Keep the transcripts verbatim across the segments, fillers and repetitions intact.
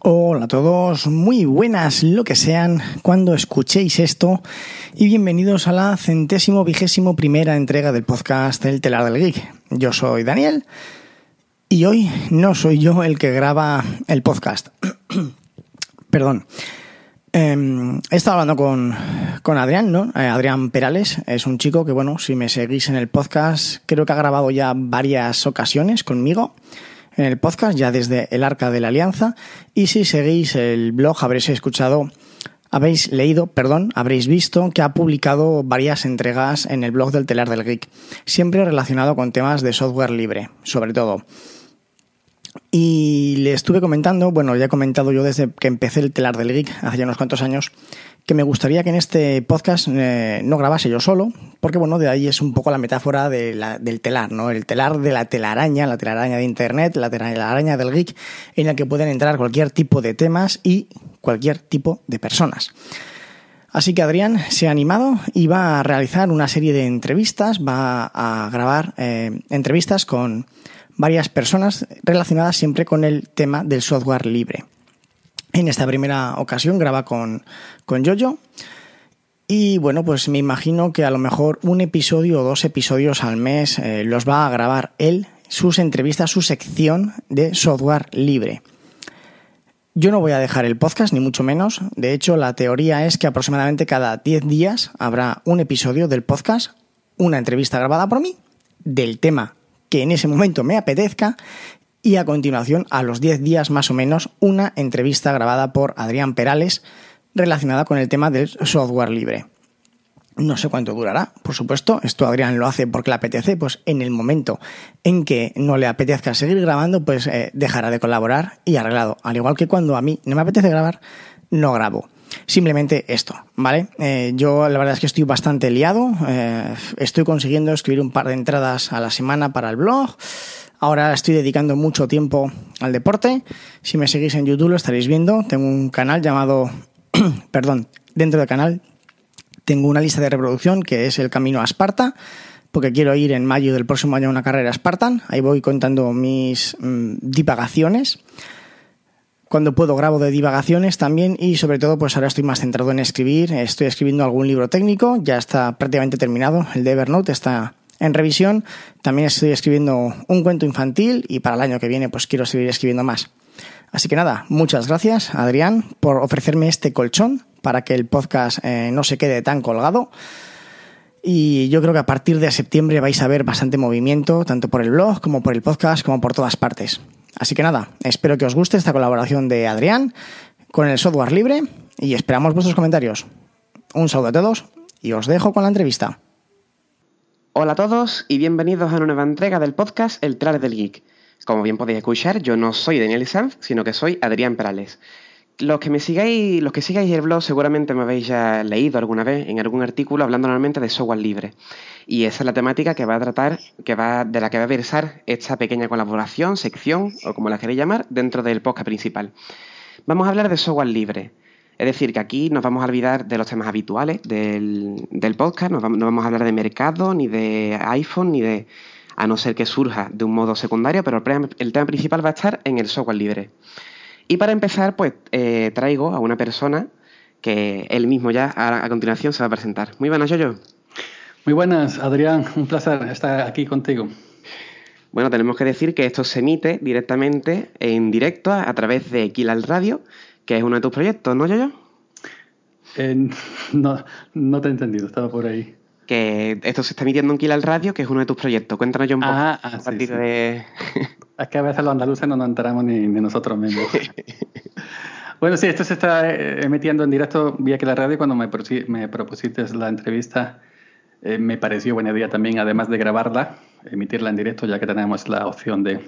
Hola a todos, muy buenas lo que sean cuando escuchéis esto y bienvenidos a la centésimo vigésimo primera entrega del podcast El Telar del Geek. Yo soy Daniel y hoy no soy yo el que graba el podcast. Perdón. Eh, he estado hablando con, con Adrián, ¿no? Eh, Adrián Perales es un chico que, bueno, si me seguís en el podcast, creo que ha grabado ya varias ocasiones conmigo en el podcast, ya desde el Arca de la Alianza, y si seguís el blog habréis escuchado, habéis leído, perdón, habréis visto que ha publicado varias entregas en el blog del Telar del Geek, siempre relacionado con temas de software libre, sobre todo. Y le estuve comentando, bueno, ya he comentado yo desde que empecé el Telar del Geek hace ya unos cuantos años, que me gustaría que en este podcast eh, no grabase yo solo, porque bueno, de ahí es un poco la metáfora de la, del telar, ¿no? El telar de la telaraña, la telaraña de internet, la telaraña del geek, en la que pueden entrar cualquier tipo de temas y cualquier tipo de personas. Así que Adrián se ha animado y va a realizar una serie de entrevistas, va a grabar eh, entrevistas con varias personas relacionadas siempre con el tema del software libre. En esta primera ocasión graba con, con Yoyo y bueno, pues me imagino que a lo mejor un episodio o dos episodios al mes eh, los va a grabar él, sus entrevistas, su sección de software libre. Yo no voy a dejar el podcast, ni mucho menos. De hecho, la teoría es que aproximadamente cada diez días habrá un episodio del podcast, una entrevista grabada por mí, del tema que en ese momento me apetezca, y a continuación, a los diez días más o menos, una entrevista grabada por Adrián Perales relacionada con el tema del software libre. No sé cuánto durará, por supuesto, esto Adrián lo hace porque le apetece, pues en el momento en que no le apetezca seguir grabando, pues eh, dejará de colaborar y arreglado. Al igual que cuando a mí no me apetece grabar, no grabo. Simplemente esto, ¿vale? Eh, yo la verdad es que estoy bastante liado, eh, estoy consiguiendo escribir un par de entradas a la semana para el blog. Ahora estoy dedicando mucho tiempo al deporte. Si me seguís en YouTube lo estaréis viendo. Tengo un canal llamado... perdón, dentro del canal tengo una lista de reproducción que es el Camino a Esparta, porque quiero ir en mayo del próximo año a una carrera Spartan. Ahí voy contando mis mmm, divagaciones. Cuando puedo grabo de divagaciones también y sobre todo pues ahora estoy más centrado en escribir. Estoy escribiendo algún libro técnico, ya está prácticamente terminado. El de Evernote está en revisión. También estoy escribiendo un cuento infantil y para el año que viene pues quiero seguir escribiendo más. Así que nada, muchas gracias Adrián por ofrecerme este colchón para que el podcast eh, no se quede tan colgado. Y yo creo que a partir de septiembre vais a ver bastante movimiento, tanto por el blog como por el podcast, como por todas partes. Así que nada, espero que os guste esta colaboración de Adrián con el software libre y esperamos vuestros comentarios. Un saludo a todos y os dejo con la entrevista. Hola a todos y bienvenidos a una nueva entrega del podcast El Telar del Geek. Como bien podéis escuchar, yo no soy Daniel Sanz, sino que soy Adrián Perales. Los que me sigáis, los que sigáis el blog seguramente me habéis ya leído alguna vez en algún artículo hablando normalmente de software libre. Y esa es la temática que va a tratar, que va, de la que va a versar esta pequeña colaboración, sección, o como la queréis llamar, dentro del podcast principal. Vamos a hablar de software libre. Es decir, que aquí nos vamos a olvidar de los temas habituales del, del podcast, no vamos, no vamos a hablar de mercado, ni de iPhone, ni de... a no ser que surja de un modo secundario, pero el, el tema principal va a estar en el software libre. Y para empezar, pues eh, traigo a una persona que él mismo ya a, a continuación se va a presentar. Muy buenas, Yoyo. Muy buenas, Adrián. Un placer estar aquí contigo. Bueno, tenemos que decir que esto se emite directamente en directo a, a través de Killal Radio, que es uno de tus proyectos, ¿no, Yoyo? Eh, no, no te he entendido, estaba por ahí. Que esto se está emitiendo en Killal Radio, que es uno de tus proyectos. Cuéntanos yo un poco ah, a ah, partir sí, sí. de... Es que a veces los andaluces no nos enteramos ni, ni nosotros mismos. Bueno, sí, esto se está emitiendo en directo vía Killal Radio. Cuando me, me propusiste la entrevista, eh, me pareció buena idea también, además de grabarla, emitirla en directo, ya que tenemos la opción de,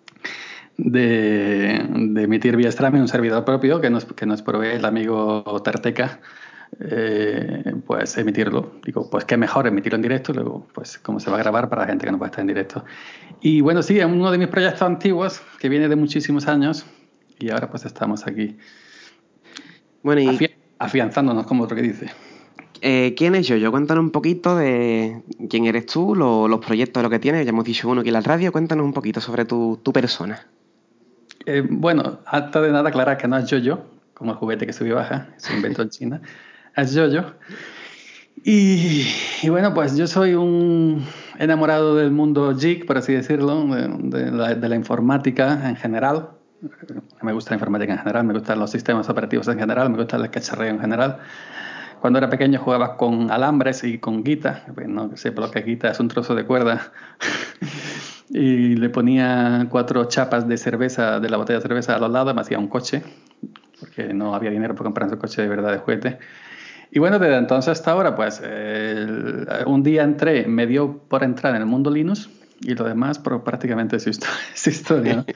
de, de emitir vía streaming un servidor propio que nos, que nos provee el amigo Tarteca. Eh, pues emitirlo. Digo, pues qué mejor emitirlo en directo y luego, pues cómo se va a grabar para la gente que no puede estar en directo. Y bueno, sí, es uno de mis proyectos antiguos que viene de muchísimos años y ahora pues estamos aquí bueno, y afi- afianzándonos, como otro que dice. Eh, ¿Quién es Yoyo? Cuéntanos un poquito de quién eres tú, lo, los proyectos, lo que tienes. Ya hemos dicho uno aquí en la radio. Cuéntanos un poquito sobre tu, tu persona. Eh, bueno, antes de nada aclarar que no es yo-yo, como el juguete que sube y baja, se inventó en China, es yo-yo. Y, y bueno, pues yo soy un enamorado del mundo geek, por así decirlo, de, de, la, de la informática en general. Me gusta la informática en general, me gustan los sistemas operativos en general, me gusta el cacharreo en general. Cuando era pequeño jugaba con alambres y con guita, no sé por lo que guita es un trozo de cuerda, y le ponía cuatro chapas de cerveza, de la botella de cerveza a los lados, me hacía un coche, porque no había dinero para comprar un coche de verdad de juguete. Y bueno, desde entonces hasta ahora, pues eh, un día entré, me dio por entrar en el mundo Linux y lo demás por prácticamente es historia, ¿no?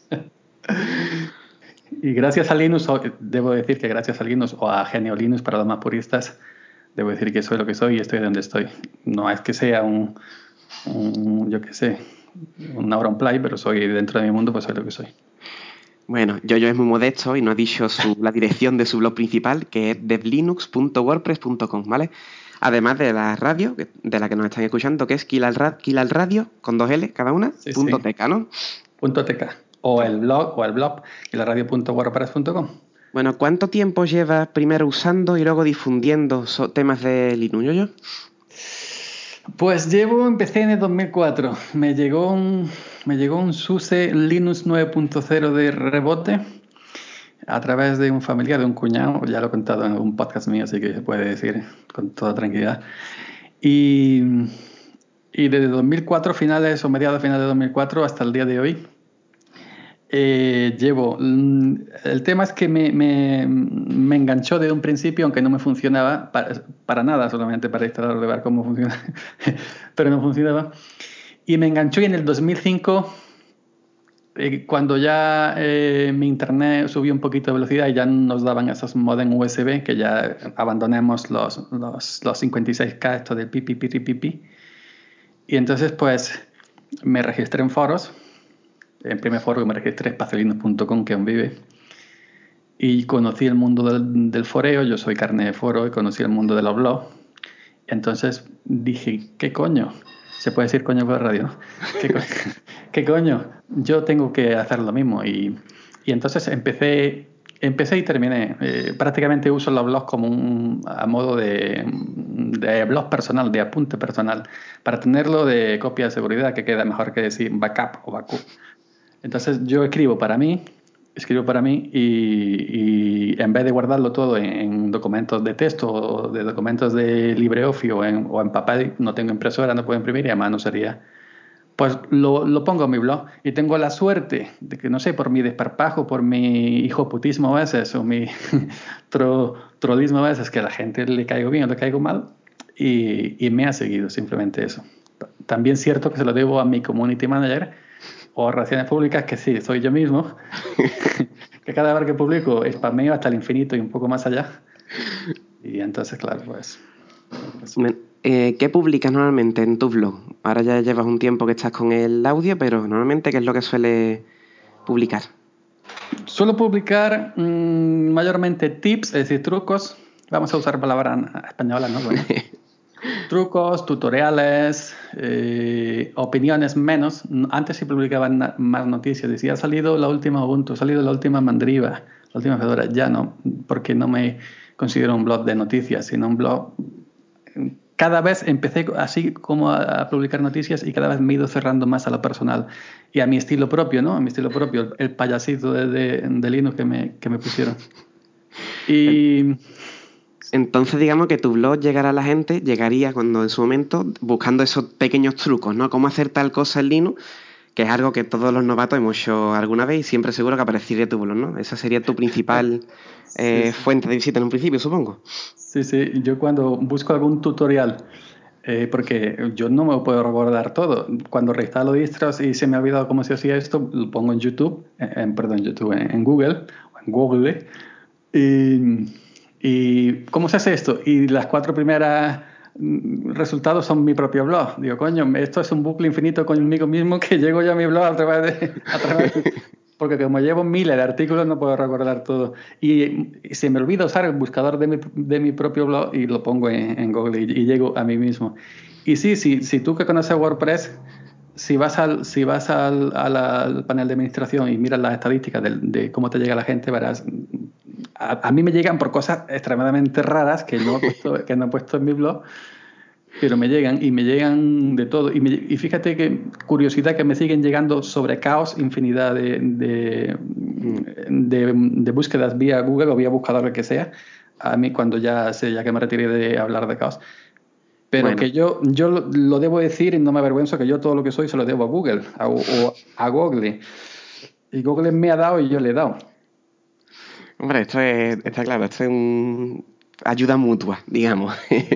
Y gracias a Linux, debo decir que gracias a Linux o a Genio Linux para los más puristas, debo decir que soy lo que soy y estoy donde estoy. No es que sea un, un yo qué sé, un Auronplay, pero soy dentro de mi mundo, pues soy lo que soy. Bueno, yo-yo es muy modesto y no ha dicho su, la dirección de su blog principal, que es devlinux punto wordpress punto com, ¿vale? Además de la radio, de la que nos están escuchando, que es Kilal Radio, con dos L cada una, sí, punto sí. tk, ¿no? Punto tk. O el blog, o el blog, kilal punto wordpress punto com. Bueno, ¿cuánto tiempo llevas primero usando y luego difundiendo so- temas de Linux, yo-yo? Pues llevo, empecé en el dos mil cuatro. Me llegó un, me llegó un SUSE Linux nueve punto cero de rebote a través de un familiar, de un cuñado. Ya lo he contado en un podcast mío, así que se puede decir con toda tranquilidad. Y, y desde dos mil cuatro, finales o mediados finales de dos mil cuatro hasta el día de hoy, Eh, llevo, el tema es que me, me, me enganchó desde un principio, aunque no me funcionaba para, para nada, solamente para instalarlo de ver cómo funciona, pero no funcionaba. Y me enganchó y en el dos mil cinco, eh, cuando ya eh, mi internet subió un poquito de velocidad y ya nos daban esos modem U S B, que ya abandonemos los, los, los cincuenta y seis K, esto del pipi, pipi, pipi. Y entonces pues me registré en foros. En primer foro que me registré, espaciolinux punto com, que aún vive, y conocí el mundo del, del foreo. Yo soy carne de foro y conocí el mundo de los blogs. Entonces dije, ¿qué coño? Se puede decir coño por radio, ¿no? ¿Qué, co ¿Qué coño? Yo tengo que hacer lo mismo. Y, y entonces empecé, empecé y terminé. Eh, prácticamente uso los blogs como un, a modo de, de blog personal, de apunte personal, para tenerlo de copia de seguridad, que queda mejor que decir backup o backup. Entonces yo escribo para mí, escribo para mí y, y en vez de guardarlo todo en, en documentos de texto o de documentos de LibreOffice o en, o en papel, no tengo impresora, no puedo imprimir y además no sería, pues lo, lo pongo en mi blog. Y tengo la suerte de que, no sé, por mi desparpajo, por mi hijoputismo a veces o mi tro, trolismo a veces, que a la gente le caigo bien o le caigo mal, y, y me ha seguido, simplemente eso. También es cierto que se lo debo a mi community manager o relaciones públicas, que sí, soy yo mismo, que cada vez que publico spameo hasta el infinito y un poco más allá. Y entonces, claro, pues... pues eh, ¿Qué publicas normalmente en tu blog? Ahora ya llevas un tiempo que estás con el audio, pero normalmente, ¿qué es lo que suele publicar? Suelo publicar mmm, mayormente tips, es decir, trucos. Vamos a usar palabras españolas, ¿no? Bueno. Trucos, tutoriales, eh, opiniones menos. Antes sí publicaban más noticias. Decía, ha salido la última Ubuntu, ha salido la última Mandriva, la última Fedora. Ya no, porque no me considero un blog de noticias, sino un blog... Cada vez empecé así como a, a publicar noticias y cada vez me he ido cerrando más a lo personal y a mi estilo propio, ¿no? A mi estilo propio, el, el payasito de, de, de Linux que me, que me pusieron. Y... Entonces, digamos que tu blog llegará a la gente, llegaría cuando en su momento buscando esos pequeños trucos, ¿no? Cómo hacer tal cosa en Linux, que es algo que todos los novatos hemos hecho alguna vez y siempre seguro que aparecería tu blog, ¿no? Esa sería tu principal eh, sí, sí. fuente de visita en un principio, supongo. Sí, sí. Yo cuando busco algún tutorial, eh, porque yo no me puedo recordar todo. Cuando reinstalo distros y se me ha olvidado cómo se hacía esto, lo pongo en YouTube, en, perdón, YouTube, en, en Google, en Google, y... ¿Y cómo se hace esto? Y las cuatro primeras resultados son mi propio blog. Digo, coño, esto es un bucle infinito conmigo mismo que llego yo a mi blog a través de... A través de porque como llevo miles de artículos no puedo recordar todo. Y, y se me olvida usar el buscador de mi, de mi propio blog y lo pongo en, en Google y, y llego a mí mismo. Y sí, sí, si tú que conoces WordPress, si vas al, si vas al, a la- al panel de administración y miras las estadísticas de, de cómo te llega la gente, verás, a, a mí me llegan por cosas extremadamente raras que no he puesto, que no he puesto en mi blog, pero me llegan y me llegan de todo. Y, me- y fíjate que curiosidad que me siguen llegando sobre caos, infinidad de, de, de, de búsquedas vía Google o vía buscador, lo que sea. A mí cuando ya sé, ya que me retiré de hablar de caos. Pero Bueno, que yo, yo lo, lo debo decir y no me avergüenzo que yo todo lo que soy se lo debo a Google a- o a Google. Y Google me ha dado y yo le he dado. hombre, esto es, está claro, esto es un ayuda mutua, digamos.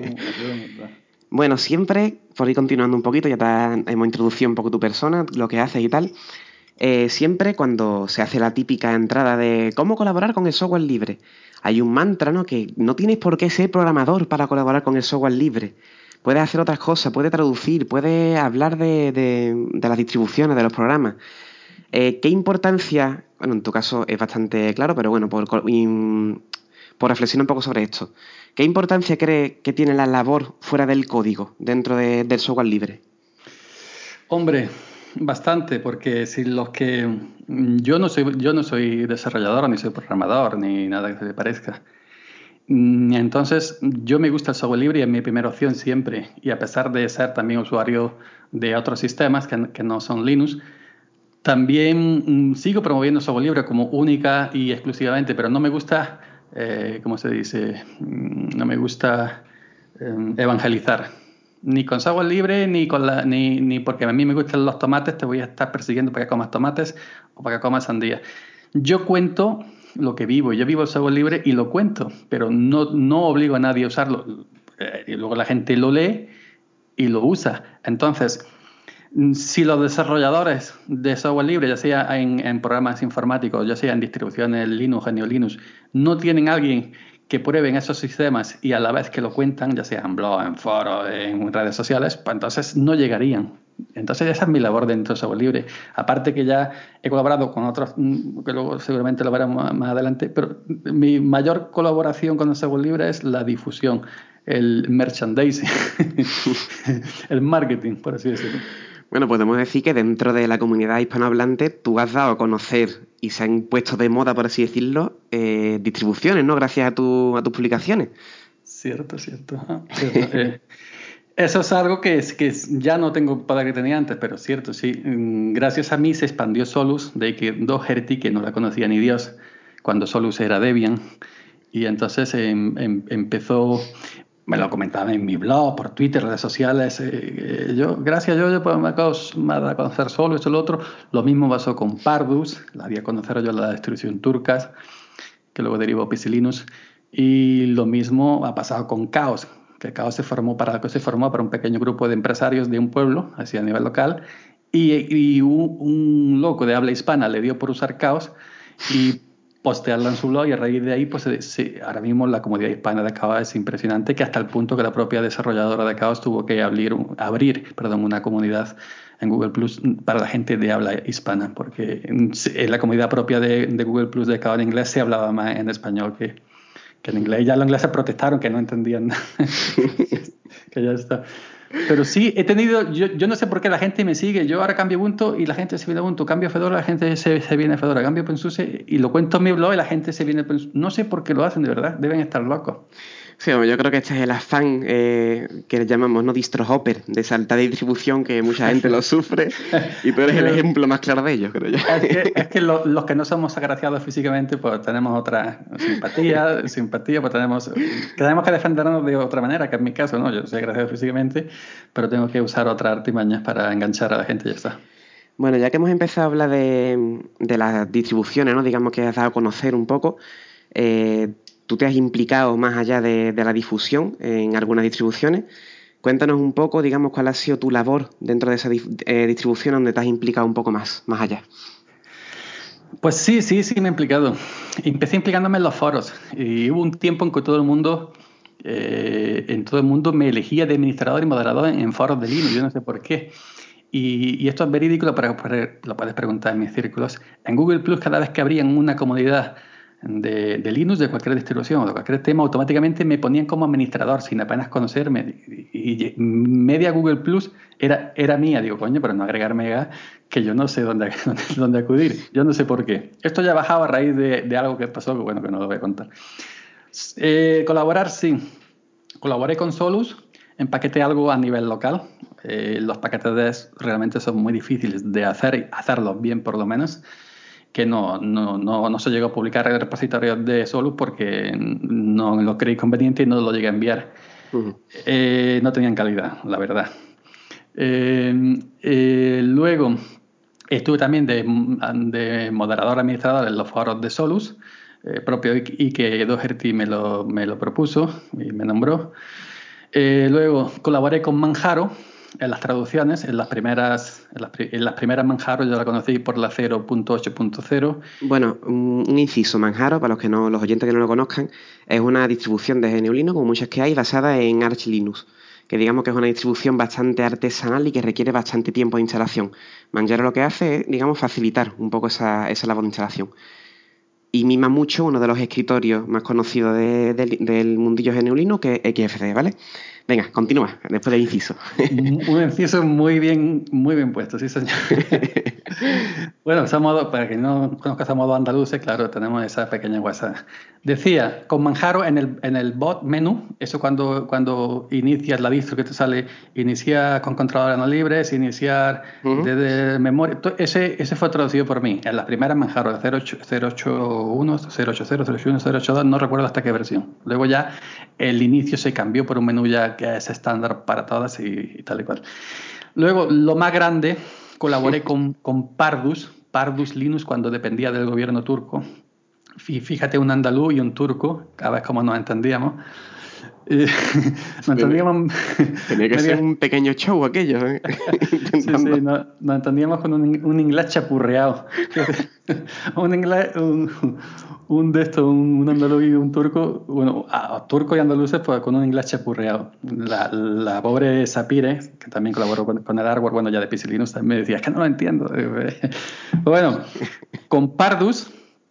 Bueno, siempre, por ir continuando un poquito, ya te hemos introducido un poco tu persona, lo que haces y tal. Eh, siempre cuando se hace la típica entrada de cómo colaborar con el software libre, hay un mantra, ¿no? Que no tienes por qué ser programador para colaborar con el software libre. Puedes hacer otras cosas, puedes traducir, puedes hablar de, de- de las distribuciones, de los programas. Eh, ¿qué importancia, bueno, en tu caso es bastante claro, pero bueno, por, co- y, por reflexionar un poco sobre esto, ¿qué importancia cree que tiene la labor fuera del código dentro de- del software libre? Hombre, bastante, porque si los que mm, yo no soy, yo no soy desarrollador, ni soy programador, ni nada que se le parezca. Mm, Entonces, yo me gusta el software libre y es mi primera opción siempre. Y a pesar de ser también usuario de otros sistemas que, que no son Linux, también mm, sigo promoviendo software libre como única y exclusivamente, pero no me gusta, eh, ¿cómo se dice? Mm, No me gusta eh, evangelizar. Ni con software libre, ni, con la, ni, ni porque a mí me gustan los tomates, te voy a estar persiguiendo para que comas tomates o para que comas sandía. Yo cuento lo que vivo, yo vivo el software libre y lo cuento, pero no, no obligo a nadie a usarlo. Eh, y luego la gente lo lee y lo usa. Entonces, si los desarrolladores de software libre, ya sea en, en programas informáticos, ya sea en distribuciones Linux, G N U Linux, no tienen alguien que prueben esos sistemas y a la vez que lo cuentan, ya sea en blog, en foros, en redes sociales, pues entonces no llegarían. Entonces esa es mi labor dentro de software libre. Aparte que ya he colaborado con otros, mm, que luego seguramente lo veremos más, más adelante, pero mi mayor colaboración con el software libre es la difusión, el merchandising, el marketing, por así decirlo. Bueno, podemos decir que dentro de la comunidad hispanohablante tú has dado a conocer y se han puesto de moda, por así decirlo, eh, distribuciones, ¿no? Gracias a, tu, a tus publicaciones. Cierto, cierto. Ajá, cierto. Eh, eso es algo que, es, que es- ya no tengo para que tenía antes, pero cierto, sí. Mm, Gracias a mí se expandió Solus, de que Doherty, que no la conocía ni Dios, cuando Solus era Debian, y entonces em, em, empezó, me lo comentaba en mi blog, por Twitter, redes sociales. eh, eh, yo, gracias a yo, yo pues, me acabo me ha dado a conocer Solus, esto, lo otro. Lo mismo pasó con Pardus, la di a conocer yo la distribución Turcas, que luego derivó Pisilinus. Y lo mismo ha pasado con Chaos, que Chaos se formó para, se formó para un pequeño grupo de empresarios de un pueblo, así a nivel local, y, y un, un loco de habla hispana le dio por usar Chaos y postearla en su blog, y a raíz de ahí, pues se, se, ahora mismo la comunidad hispana de Chaos es impresionante, que hasta el punto que la propia desarrolladora de Chaos tuvo que abrir, abrir perdón, una comunidad en Google Plus para la gente de habla hispana, porque en, en la comunidad propia de, de Google Plus de Chaos en inglés se hablaba más en español que, que en inglés. Ya los ingleses protestaron que no entendían nada. Que ya está. Pero sí, he tenido, yo, yo no sé por qué la gente me sigue. Yo ahora cambio Ubuntu y la gente se viene a Ubuntu, cambio Fedora, la gente se, se viene a Fedora, cambio OpenSUSE y lo cuento en mi blog y la gente se viene a OpenSUSE. No sé por qué lo hacen, de verdad, deben estar locos. Sí, hombre, yo creo que este es el afán eh, que llamamos no distro-hopper, de saltar de distribución, que mucha gente lo sufre, y tú eres el ejemplo más claro de ello, creo yo. Es que, es que lo, los que no somos agraciados físicamente, pues tenemos otra simpatía, simpatía, pues tenemos, tenemos que defendernos de otra manera, que en mi caso, ¿no? Yo soy agraciado físicamente, pero tengo que usar otras artimañas para enganchar a la gente y ya está. Bueno, ya que hemos empezado a hablar de, de las distribuciones, ¿no? Digamos que has dado a conocer un poco, eh, tú te has implicado más allá de, de la difusión en algunas distribuciones. Cuéntanos un poco, digamos, cuál ha sido tu labor dentro de esa dif- eh, distribución donde te has implicado un poco más, más allá. Pues sí, sí, sí me he implicado. Empecé implicándome en los foros y hubo un tiempo en que todo el mundo, eh, en todo el mundo me elegía de administrador y moderador en, en foros de Linux, yo no sé por qué. Y, y esto es verídico, lo, puedes- lo puedes preguntar en mis círculos. En Google Plus, cada vez que abrían una comunidad de, de Linux, de cualquier distribución o de cualquier tema, automáticamente me ponían como administrador sin apenas conocerme. Y, y media Google Plus era, era mía. Digo, coño, pero no agregar mega, que yo no sé dónde, dónde, dónde acudir. Yo no sé por qué. Esto ya bajaba a raíz de, de algo que pasó, que bueno, que no lo voy a contar. Eh, colaborar, sí. Colaboré con Solus, empaqueté algo a nivel local. Eh, los paquetes realmente son muy difíciles de hacer, hacerlos bien por lo menos, que no, no, no, no se llegó a publicar en el repositorio de Solus porque no lo creí conveniente y no lo llegué a enviar. Uh-huh. Eh, no tenían calidad, la verdad. Eh, eh, luego estuve también de, de moderador administrador en los foros de Solus, eh, propio y que Doherty me lo, me lo propuso y me nombró. Eh, luego colaboré con Manjaro en las traducciones, en las primeras, en las, en las primeras Manjaro yo la conocí por la cero punto ocho punto cero. Bueno, un inciso, Manjaro, para los que no, los oyentes que no lo conozcan, es una distribución de G N U Linux, como muchas que hay, basada en Arch Linux, que digamos que es una distribución bastante artesanal y que requiere bastante tiempo de instalación. Manjaro lo que hace es, digamos, facilitar un poco esa, esa labor de instalación. Y mima mucho uno de los escritorios más conocidos de, de, del mundillo G N U Linux, que es X F C, ¿vale? Venga, continúa, después del inciso. Un inciso muy bien, muy bien puesto, sí, señor. Bueno, somos, para que no conozcas a modo andaluces, claro, tenemos esa pequeña guasa. Decía, con Manjaro en el, en el bot menú, eso cuando, cuando inicias la distro que te sale, iniciar con controladores no libres, iniciar uh-huh. desde memoria, ese, ese fue traducido por mí, en las primeras Manjaro, de cero ocho uno, cero ocho cero, cero ocho uno, cero ocho dos, no recuerdo hasta qué versión. Luego ya el inicio se cambió por un menú ya que es estándar para todas y, y tal y cual. Luego, lo más grande, colaboré con, con Pardus, Pardus Linux cuando dependía del gobierno turco. Fíjate, un andaluz y un turco, a ver cómo nos entendíamos. Eh, nos entendíamos. Tenía que ser un pequeño show aquello. ¿eh? Sí, sí, no, nos entendíamos con un, un inglés chapurreado. un inglés, un, un de estos, un, un andaluz y un turco, bueno, a, turco y andaluces, pues con un inglés chapurreado. La, la pobre Sapire, que también colaboró con, con el hardware, bueno, ya de P C Linux, también me decía, es que no lo entiendo. Bueno, con Pardus.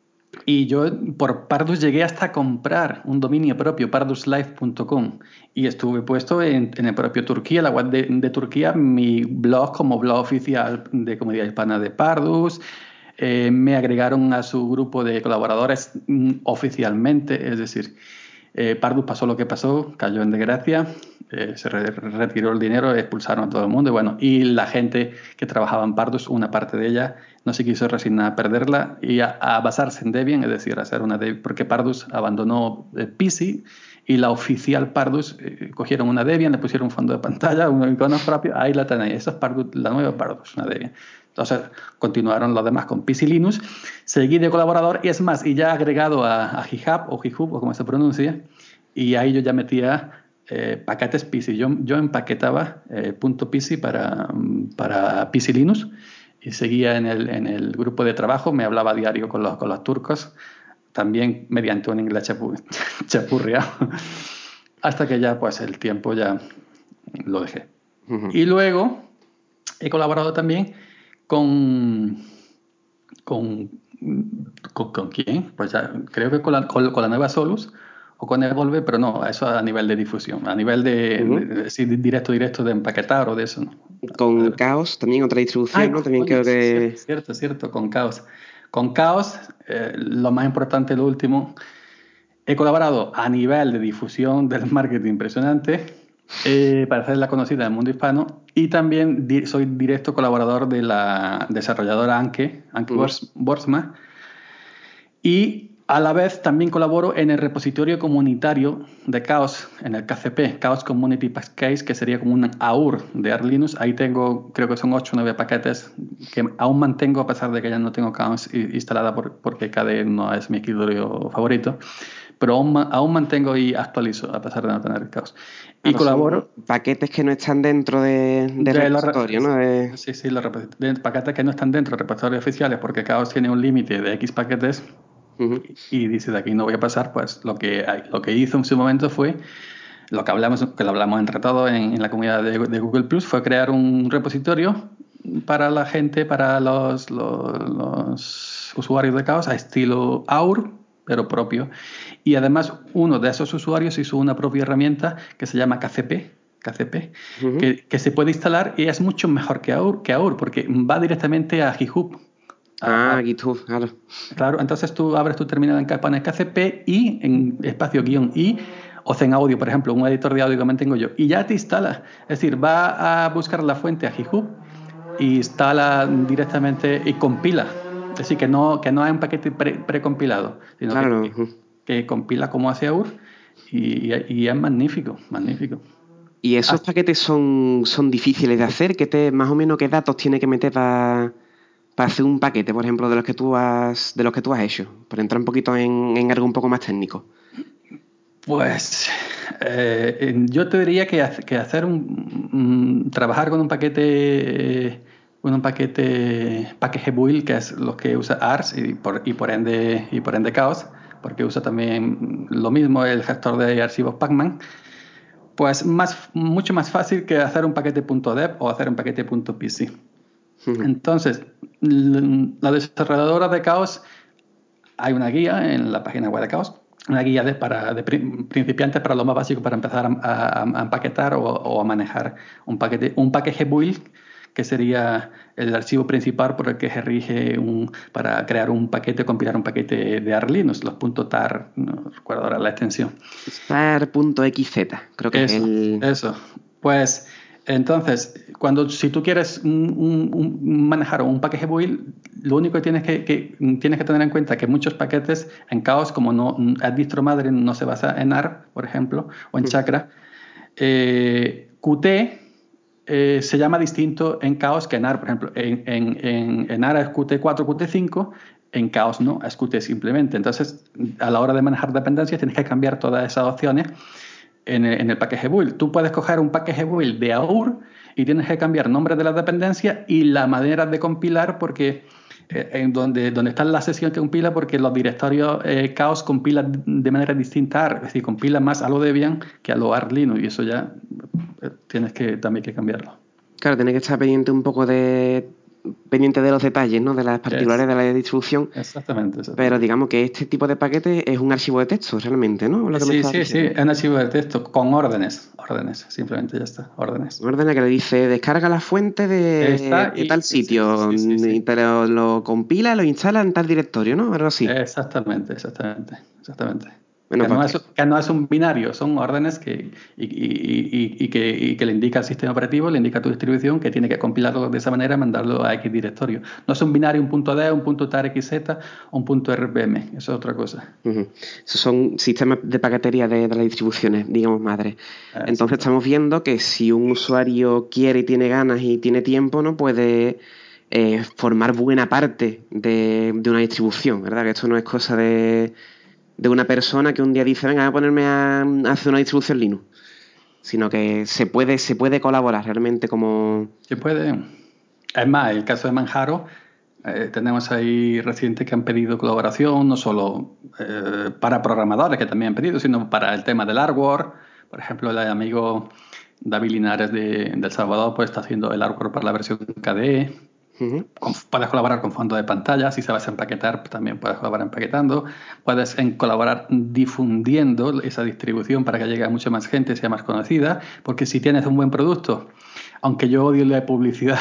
Y yo por Pardus llegué hasta comprar un dominio propio, pardus live punto com, y estuve puesto en, en el propio Turquía, la web de, de Turquía, mi blog como blog oficial de Comunidad Hispana de Pardus. Eh, me agregaron a su grupo de colaboradores mm, oficialmente, es decir, eh, Pardus pasó lo que pasó, cayó en desgracia, eh, se re retiró el dinero, expulsaron a todo el mundo y bueno, y la gente que trabajaba en Pardus, una parte de ella, no se quiso resignar a perderla y a, a basarse en Debian, es decir, a hacer una Debian, porque Pardus abandonó eh, P C y la oficial Pardus eh, cogieron una Debian, le pusieron un fondo de pantalla, un icono propio, ahí la tenéis, esa es Pardus, la nueva Pardus, una Debian. Entonces continuaron los demás con P C Linux, seguí de colaborador y es más, y ya agregado a, a GitHub o GitHub o como se pronuncia, y ahí yo ya metía eh, paquetes P C, yo, yo empaquetaba eh, .pc para, para P C Linux y seguía en el, en el grupo de trabajo, me hablaba a diario con los, con los turcos, también mediante un inglés chapu, chapurreado, hasta que ya pues el tiempo ya lo dejé. Uh-huh. Y luego he colaborado también con, con, con, ¿con quién? Pues ya creo que con la, con, con la nueva Solus o con Evolve, pero no, eso a nivel de difusión, a nivel de, uh-huh. de, de, de directo, directo de empaquetar o de eso, ¿no? Con Chaos, también otra distribución, Ay, ¿no? También oye, creo que... Cierto, cierto, cierto, con Chaos. Con Chaos, eh, lo más importante, lo último, he colaborado a nivel de difusión del marketing impresionante eh, para hacerla conocida en el mundo hispano y también di soy directo colaborador de la desarrolladora Anke, Anke uh-huh. Boersma, y a la vez también colaboro en el repositorio comunitario de Chaos, en el K C P, Chaos Community Package, que sería como un A U R de Arch Linux. Ahí tengo, creo que son ocho o nueve paquetes que aún mantengo a pesar de que ya no tengo Chaos instalada por, porque K D E no es mi escritorio favorito. Pero aún, aún mantengo y actualizo a pesar de no tener Chaos. Y claro, colaboro... Paquetes que no están dentro de, de, de repositorio, los, ¿no? De... Sí, sí, los de paquetes que no están dentro de repositorios oficiales porque Chaos tiene un límite de X paquetes. Uh-huh. Y dice, de aquí no voy a pasar, pues lo que, lo que hizo en su momento fue, lo que hablamos, que lo hablamos entre todos en, en la comunidad de, de Google Plus, fue crear un repositorio para la gente, para los, los, los usuarios de Chaos, a estilo A U R, pero propio. Y además uno de esos usuarios hizo una propia herramienta que se llama K C P, K C P uh-huh. que, que se puede instalar y es mucho mejor que Aur, que Aur porque va directamente a GitHub. Ah, a, GitHub, claro. Claro, entonces tú abres tu terminal en pones K C P y en espacio guión i o ZenAudio, por ejemplo, un editor de audio que mantengo yo, y ya te instala. Es decir, va a buscar la fuente a GitHub y instala directamente y compila. Es decir, que no, que no hay un paquete pre, precompilado, sino claro. que, que, que compila como hace Aur y, y, y es magnífico, magnífico. ¿Y esos ah. paquetes son, son difíciles de hacer? ¿Qué te, más o menos qué datos tiene que meter para, para hacer un paquete, por ejemplo, de los que tú has, de los que tú has hecho? Por entrar un poquito en, en algo un poco más técnico. Pues eh, yo te diría que, que hacer un, un trabajar con un paquete con un paquete package build, que es lo que usa Ars y por, y por ende y por ende Chaos, porque usa también lo mismo el gestor de archivos Pacman, pues más mucho más fácil que hacer un paquete .dev o hacer un paquete .pc. Uh-huh. Entonces, la desarrolladora de Chaos, hay una guía en la página web de Chaos, una guía de, para, de principiantes para lo más básico, para empezar a, a, a empaquetar o, o a manejar un paquete, un package build, que sería el archivo principal por el que se rige un, para crear un paquete, compilar un paquete de Arch Linux, los .tar, no recuerdo ahora la extensión. tar.xz, creo que eso, es el... Eso, pues... Entonces, cuando si tú quieres un, un, un manejar un package build, lo único que tienes que, que tienes que tener en cuenta es que muchos paquetes en Chaos, como no el distro madre no se basa en A R, por ejemplo, o en Chakra, eh, Qt eh, se llama distinto en Chaos que en A R, por ejemplo. En, en, en, en A R es Qt cuatro, Qt cinco, en Chaos no, es Qt simplemente. Entonces, a la hora de manejar dependencias, tienes que cambiar todas esas opciones En el, en el package build. Tú puedes coger un package build de Aur y tienes que cambiar nombre de la dependencia y la manera de compilar, porque eh, en donde, donde está la sesión que compila, porque los directorios eh, Chaos compilan de manera distinta a Arch, es decir, compila más a lo Debian que a lo Arch Linux, y eso ya eh, tienes que también que cambiarlo. Claro, tienes que estar pendiente un poco de pendiente de los detalles, ¿no? De las particularidades de la distribución. Exactamente, exactamente. Pero digamos que este tipo de paquete es un archivo de texto realmente, ¿no? Lo que sí, me sí, diciendo. sí, es un archivo de texto con órdenes. Órdenes, simplemente ya está, órdenes. Órdenes que le dice, descarga la fuente de, de y, tal sitio, sí, sí, sí, sí. y te lo, lo compila, lo instala en tal directorio, ¿no? Algo así. Exactamente, exactamente, exactamente. Bueno, que, no es, que no es un binario, son órdenes que, y, y, y, y, que, y que le indica al sistema operativo, le indica a tu distribución que tiene que compilarlo de esa manera y mandarlo a X directorio. No es un binario, un punto D, un punto tarxz o un punto R P M, eso es otra cosa. Uh-huh. Esos son sistemas de paquetería de, de las distribuciones, digamos, madre. Ah, Entonces sí, estamos viendo que si un usuario quiere y tiene ganas y tiene tiempo, ¿no? Puede eh, formar buena parte de, de una distribución, ¿verdad? Que esto no es cosa de... de una persona que un día dice, venga, voy a ponerme a, a hacer una distribución Linux, sino que se puede, se puede colaborar realmente como... Se puede. Es más, el caso de Manjaro, eh, tenemos ahí residentes que han pedido colaboración, no solo eh, para programadores, que también han pedido, sino para el tema del hardware. Por ejemplo, el amigo David Linares de, de El Salvador pues, está haciendo el hardware para la versión K D E. Uh-huh. Puedes colaborar con fondo de pantalla, si sabes empaquetar también puedes colaborar empaquetando, puedes en colaborar difundiendo esa distribución para que llegue a mucha más gente, sea más conocida, porque si tienes un buen producto, aunque yo odio la publicidad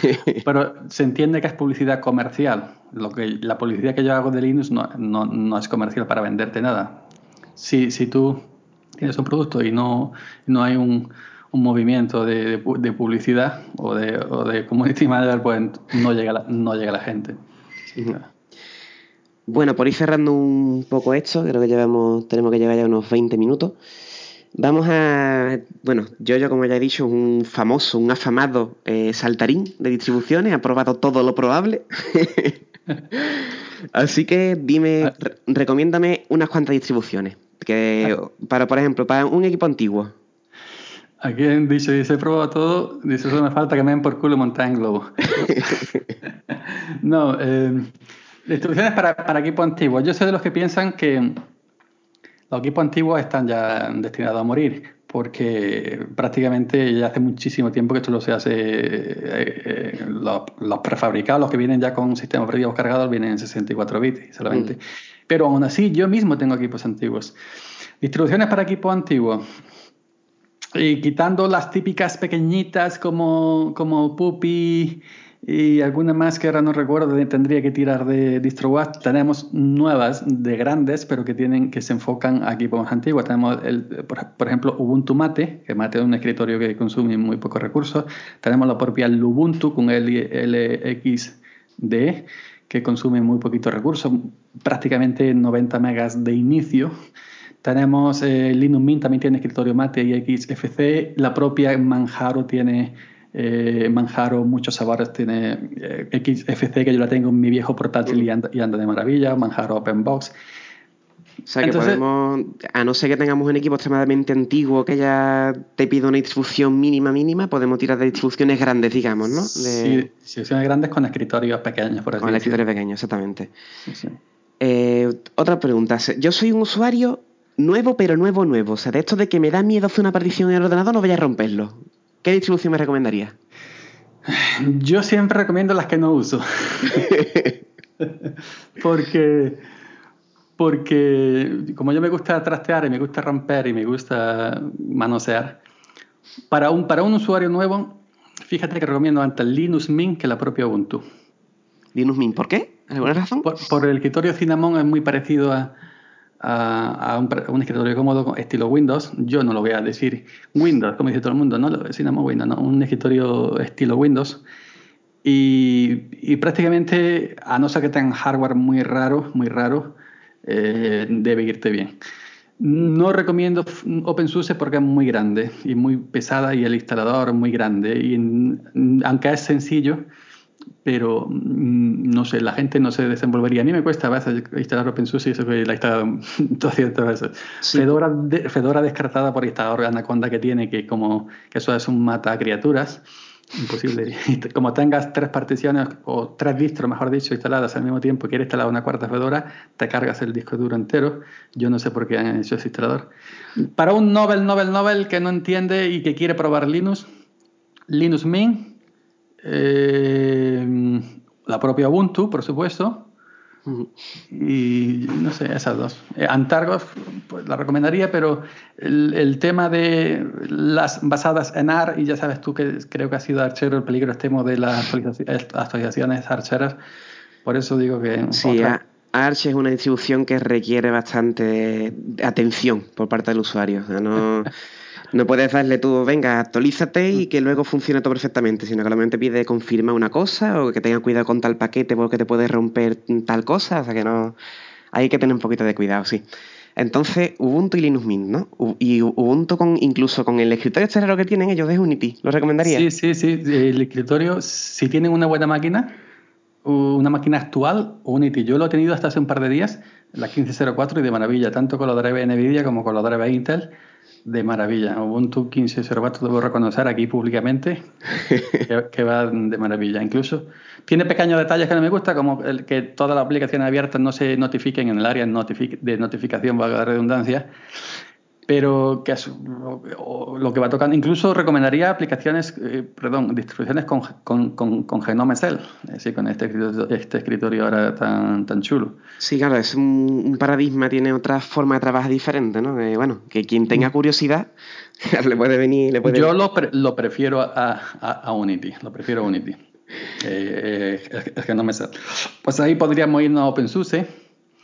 pero se entiende que es publicidad comercial. Lo que, la publicidad que yo hago de Linux no, no, no es comercial para venderte nada. Si, si tú tienes un producto y no, no hay un un movimiento de, de, de publicidad o de, o de community manager, pues no llega la, no llega la gente. Uh-huh. Bueno, por ir cerrando un poco esto, creo que llevamos, tenemos que llevar ya unos veinte minutos. Vamos a... Bueno, yo, yo como ya he dicho, un famoso, un afamado eh, saltarín de distribuciones, ha probado todo lo probable. Así que dime, re- recomiéndame unas cuantas distribuciones. Que, para, por ejemplo, para un equipo antiguo. Aquí han dicho, dice, he probado todo, dice, solo me falta que me den por culo montar en globo. No, eh, distribuciones para, para equipos antiguos. Yo soy de los que piensan que los equipos antiguos están ya destinados a morir, porque prácticamente ya hace muchísimo tiempo que esto lo se hace, eh, eh, los, los prefabricados, los que vienen ya con un sistema operativo cargado, vienen en sesenta y cuatro bits solamente. Mm. Pero aún así, yo mismo tengo equipos antiguos. Distribuciones para equipos antiguos. Y quitando las típicas pequeñitas como, como Puppy y alguna más que ahora no recuerdo, tendría que tirar de DistroWatt. Tenemos nuevas de grandes, pero que tienen que se enfocan a equipos antiguos. Tenemos, el, por, por ejemplo, Ubuntu Mate, que Mate es un escritorio que consume muy pocos recursos. Tenemos la propia Lubuntu con L X D, que consume muy poquitos recursos, prácticamente noventa megas de inicio. Tenemos eh, Linux Mint, también tiene escritorio Mate y X F C. La propia Manjaro tiene eh, Manjaro, muchos sabores. Tiene eh, X F C, que yo la tengo en mi viejo portátil y anda, y anda de maravilla. Manjaro OpenBox. O sea, que Entonces, podemos, a no ser que tengamos un equipo extremadamente antiguo que ya te pida una distribución mínima, mínima, podemos tirar de distribuciones grandes, digamos, ¿no? De... Sí, distribuciones grandes con escritorios pequeños, por así decirlo. Con escritorios pequeños, exactamente. Sí, sí. Eh, otra pregunta. Yo soy un usuario nuevo, pero nuevo, nuevo. O sea, de esto de que me da miedo hacer una partición en el ordenador, no voy a romperlo. ¿Qué distribución me recomendarías? Yo siempre recomiendo las que no uso. porque, porque como yo me gusta trastear y me gusta romper y me gusta manosear, para un, para un usuario nuevo, fíjate que recomiendo antes Linux Mint que la propia Ubuntu. Linux Mint, ¿por qué? ¿Alguna razón? Por, por el escritorio Cinnamon es muy parecido a A, a, un, a un escritorio cómodo estilo Windows. Yo no lo voy a decir Windows, como dice todo el mundo, no, Cinnamon Windows, no, un escritorio estilo Windows. Y, y prácticamente, a no ser que tengan hardware muy raro, muy raro, eh, debe irte bien. No recomiendo OpenSUSE porque es muy grande y muy pesada y el instalador es muy grande. Y aunque es sencillo, pero no sé, la gente no se desenvolvería. A mí me cuesta a veces instalar OpenSUSE y eso que la he instalado doscientas veces. Sí. Fedora, de, Fedora descartada por instalador Anaconda que tiene, que como que eso es un mata criaturas, imposible. Como tengas tres particiones o tres distros, mejor dicho, instaladas al mismo tiempo y quieres instalar una cuarta Fedora, te cargas el disco duro entero. Yo no sé por qué han hecho ese instalador. Para un Nobel, Nobel, Nobel que no entiende y que quiere probar Linux, Linux Mint, Eh, la propia Ubuntu, por supuesto, uh-huh. Y no sé, esas dos. Eh, Antargos, pues la recomendaría, pero el, el tema de las basadas en A R, y ya sabes tú que creo que ha sido archero el peligro extremo de las actualizaciones, actualizaciones archeras, por eso digo que... Sí, otra... Arch es una distribución que requiere bastante atención por parte del usuario. O sea, no... No puedes darle tú, venga, actualízate y que luego funcione todo perfectamente, sino que solamente pide confirmar una cosa o que tenga cuidado con tal paquete porque te puede romper tal cosa. O sea que no, hay que tener un poquito de cuidado, sí. Entonces, Ubuntu y Linux Mint, ¿no? Y Ubuntu con, incluso con el escritorio este raro que tienen ellos de Unity, ¿lo recomendaría? Sí, sí, sí. El escritorio, si tienen una buena máquina, una máquina actual, Unity. Yo lo he tenido hasta hace un par de días, la quince cero cuatro, y de maravilla, tanto con los drivers NVIDIA como con los drivers Intel. De maravilla. Ubuntu quince cero cuatro debo reconocer aquí públicamente que, que va de maravilla. Incluso tiene pequeños detalles que no me gusta, como el que todas las aplicaciones abiertas no se notifiquen en el área notific- de notificación, valga la redundancia, pero que es lo, lo que va tocando. Incluso recomendaría aplicaciones, eh, perdón, distribuciones con, con, con, con Genome Cell, así con este, este escritorio ahora tan, tan chulo. Sí, claro, es un, un paradigma, tiene otra forma de trabajar diferente, ¿no? Que, bueno, que quien tenga curiosidad le puede venir... Le puede Yo venir. Lo, pre, lo prefiero a, a, a Unity, lo prefiero a Unity. Eh, eh, es Genome Cell. Pues ahí podríamos irnos a OpenSUSE.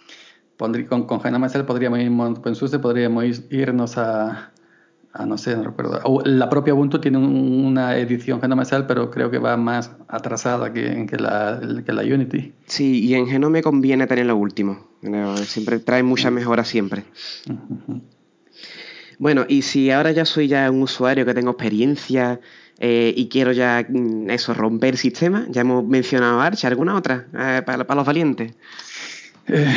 Con, con Genome Cell podríamos irnos a OpenSUSE, podríamos irnos a, a no sé, no recuerdo. La propia Ubuntu tiene un, una edición Genome Cell, pero creo que va más atrasada que, que, la, que la Unity. Sí, y en Genome conviene tener lo último. Siempre trae muchas mejoras siempre. Uh-huh. Bueno, y si ahora ya soy ya un usuario que tengo experiencia eh, y quiero ya eso, romper el sistema, ya hemos mencionado Arch, ¿alguna otra eh, para, para los valientes? Eh...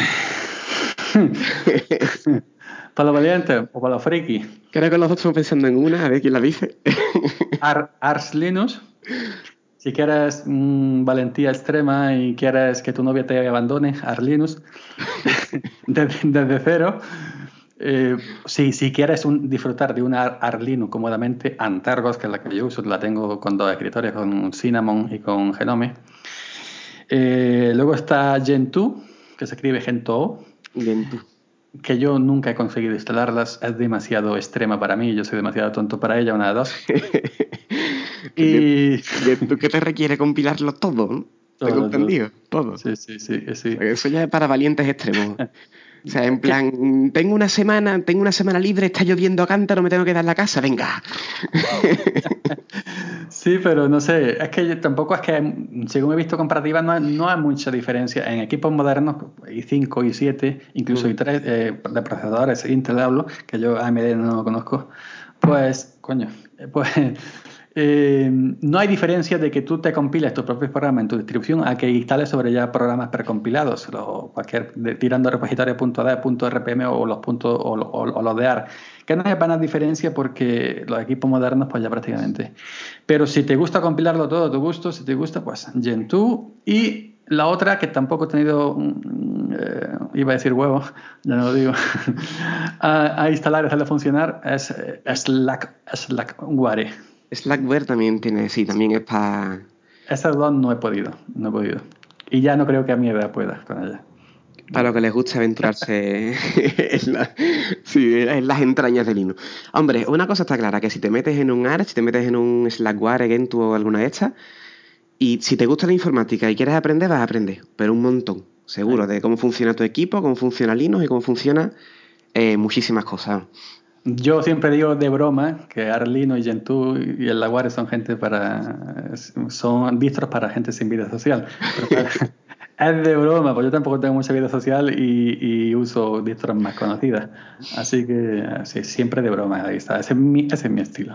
¿Para los valientes o para los frikis? Creo que los dos estamos pensando en una, a ver quién la dice. Ar, Arch Linux. Si quieres mmm, valentía extrema y quieres que tu novia te abandone, Arch Linux, desde, desde cero. Eh, si, si quieres un, disfrutar de una Arch Linux cómodamente, Antargos, que es la que yo uso, la tengo con dos escritorios, con Cinnamon y con Genome. Eh, luego está Gentoo, que se escribe Gentoo. Gentoo. Que yo nunca he conseguido instalarlas, es demasiado extrema para mí, yo soy demasiado tonto para ella, una de dos. Y Gentoo que te requiere compilarlo todo, ¿no? todo, ¿Tengo entendido? Todo. todo. Sí, sí, sí, sí. Eso ya es para valientes extremos. O sea, en plan, tengo una semana, tengo una semana libre, está lloviendo a cántaro, me tengo que dar la casa, venga. Sí, pero no sé, es que yo tampoco es que, según he visto comparativas, no, no hay mucha diferencia en equipos modernos, i cinco, i siete, incluso Mm. i tres, eh, de procesadores, Intel hablo, que yo A M D no lo conozco, pues, coño, eh, pues eh, no hay diferencia de que tú te compiles tus propios programas en tu distribución a que instales sobre ya programas precompilados, o cualquier, de, tirando repositorio .d, .rpm o los puntos o, o, o los de A R. Que no hay apenas diferencia porque los equipos modernos pues ya prácticamente. Pero si te gusta compilarlo todo a tu gusto, si te gusta, pues Gentoo. Y la otra que tampoco he tenido, eh, iba a decir huevos, ya no lo digo, a, a instalar y hacerlo funcionar es eh, Slack, Slackware. Slackware también tiene, sí, también es para... Esas dos no he podido, no he podido. Y ya no creo que a mi edad pueda con ella. Para lo que les gusta aventurarse en, la, sí, en las entrañas de Linux. Hombre, una cosa está clara, que si te metes en un Arch, si te metes en un Slackware, Gentoo o alguna de estas, y si te gusta la informática y quieres aprender, vas a aprender, pero un montón, seguro, de cómo funciona tu equipo, cómo funciona Linux y cómo funciona eh, muchísimas cosas. Yo siempre digo de broma que Arlino y Gentoo y el Laguare son gente para son distros para gente sin vida social. Pero para, es de broma, porque yo tampoco tengo mucha vida social y, y uso distros más conocidas. Así que sí, siempre de broma, ahí está. Ese es mi, ese es mi estilo.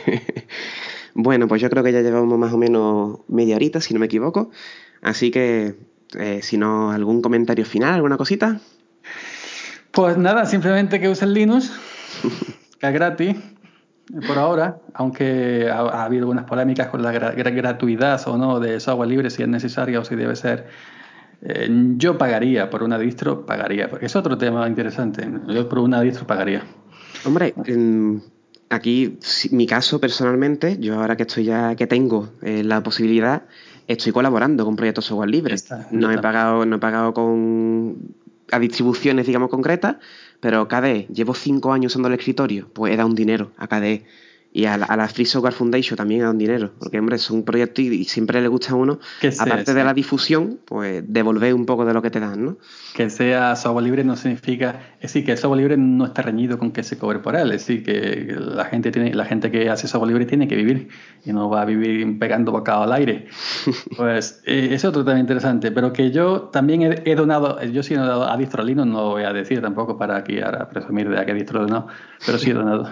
Bueno, pues yo creo que ya llevamos más o menos media horita, si no me equivoco. Así que, eh, si no, ¿algún comentario final, alguna cosita? Pues nada, simplemente que usen Linux, que es gratis por ahora, aunque ha, ha habido algunas polémicas con la gra- gra- gratuidad o no de software libre, si es necesaria o si debe ser. Eh, yo pagaría por una distro, pagaría, porque es otro tema interesante. Yo por una distro pagaría. Hombre, en, aquí, si, mi caso personalmente, yo ahora que estoy ya, que tengo eh, la posibilidad, estoy colaborando con proyectos software libre. Está, no he pagado, no he pagado con a distribuciones, digamos, concretas, pero K D E, llevo cinco años usando el escritorio, pues he dado un dinero a K D E. Y a la, a la Free Software Foundation también he dado un dinero, porque, hombre, es un proyecto y, y siempre le gusta a uno, que sea, aparte sí. de la difusión, pues devolver un poco de lo que te dan, ¿no? Que sea software libre no significa, es decir, que el software libre no está reñido con que se cobre por él, es decir, que la gente tiene, la gente que hace software libre tiene que vivir y no va a vivir pegando bocado al aire. Pues eh, es otro tema interesante, pero que yo también he, he donado, yo sí he donado a distro Linux, no voy a decir tampoco para aquí ahora presumir de a qué distro he donado, pero sí he donado.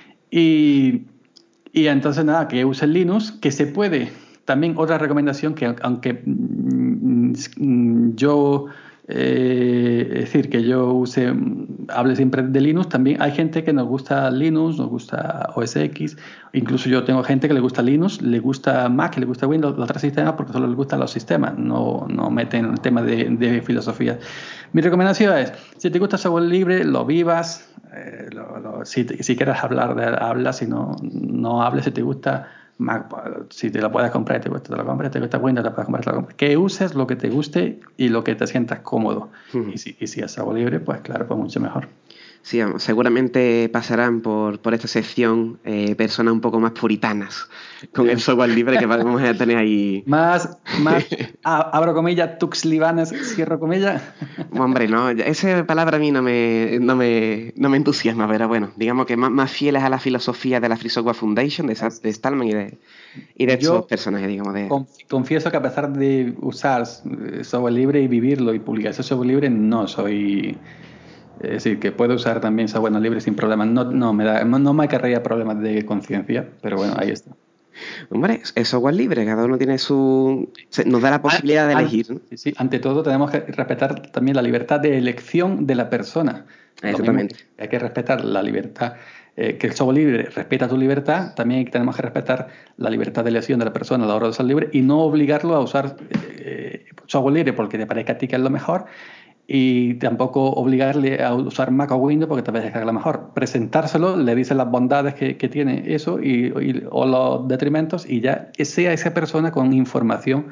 Y, y entonces nada, que use Linux, que se puede. También otra recomendación que aunque mm, mm, yo Eh, es decir, que yo use, hable siempre de Linux, también hay gente que nos gusta Linux, nos gusta O S X, incluso yo tengo gente que le gusta Linux, le gusta Mac, le gusta Windows, los otros sistemas porque solo les gustan los sistemas, no, no meten el tema de, de filosofía. Mi recomendación es, si te gusta software libre, lo vivas, eh, lo, lo, si, si quieres hablar, de, habla, si no, no hables, si te gusta Mac, si te lo puedes comprar, te gusta, te lo compras, te gusta Windows, te lo puedes comprar, te lo compras. Que uses lo que te guste y lo que te sientas cómodo. Uh-huh. Y, si, y si es algo libre, pues claro, pues mucho mejor. Sí, seguramente pasarán por, por esta sección eh, personas un poco más puritanas con el software libre que vamos a tener ahí. Más, más ah, abro comillas, tuxlibanes, cierro comillas. Hombre, no, esa palabra a mí no me, no me, no me entusiasma, pero bueno, digamos que más, más fieles a la filosofía de la Free Software Foundation, de, de Stallman y de, y de estos personajes, digamos. De... Confieso que a pesar de usar software libre y vivirlo y publicar ese software libre, no soy... Es decir, que puedo usar también software no libre sin problemas. No, no me da, no me acarrea problemas de conciencia, pero bueno, ahí está. Hombre, es software libre, cada uno tiene su... Nos da la posibilidad de elegir, ¿no? Sí, sí. Ante todo tenemos que respetar también la libertad de elección de la persona. Exactamente. Hay que respetar la libertad, eh, que el software libre respeta tu libertad, también tenemos que respetar la libertad de elección de la persona a la hora de usar libre y no obligarlo a usar eh, software libre porque te parezca a ti que es lo mejor. Y tampoco obligarle a usar Mac o Windows porque te parece que es lo mejor. Presentárselo, le dices las bondades que, que tiene eso y, y, o los detrimentos y ya sea esa persona con información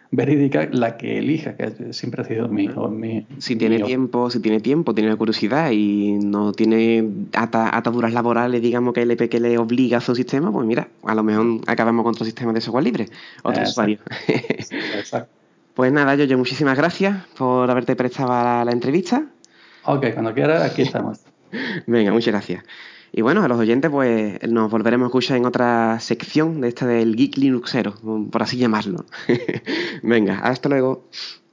verídica, la que elija, que siempre ha sido mi... mi si tiene mi- tiempo, si tiene tiempo, tiene curiosidad y no tiene ata- ataduras laborales, digamos, que le, que le obliga a su sistema, pues mira, a lo mejor acabamos con otro sistema de software libre, otro Exacto. usuario. Exacto. Pues nada, yo, yo muchísimas gracias por haberte prestado la, la entrevista. Ok, cuando quieras, aquí estamos. Venga, muchas gracias. Y bueno, a los oyentes, pues nos volveremos a escuchar en otra sección de esta del Geek Linuxero, por así llamarlo. Venga, hasta luego.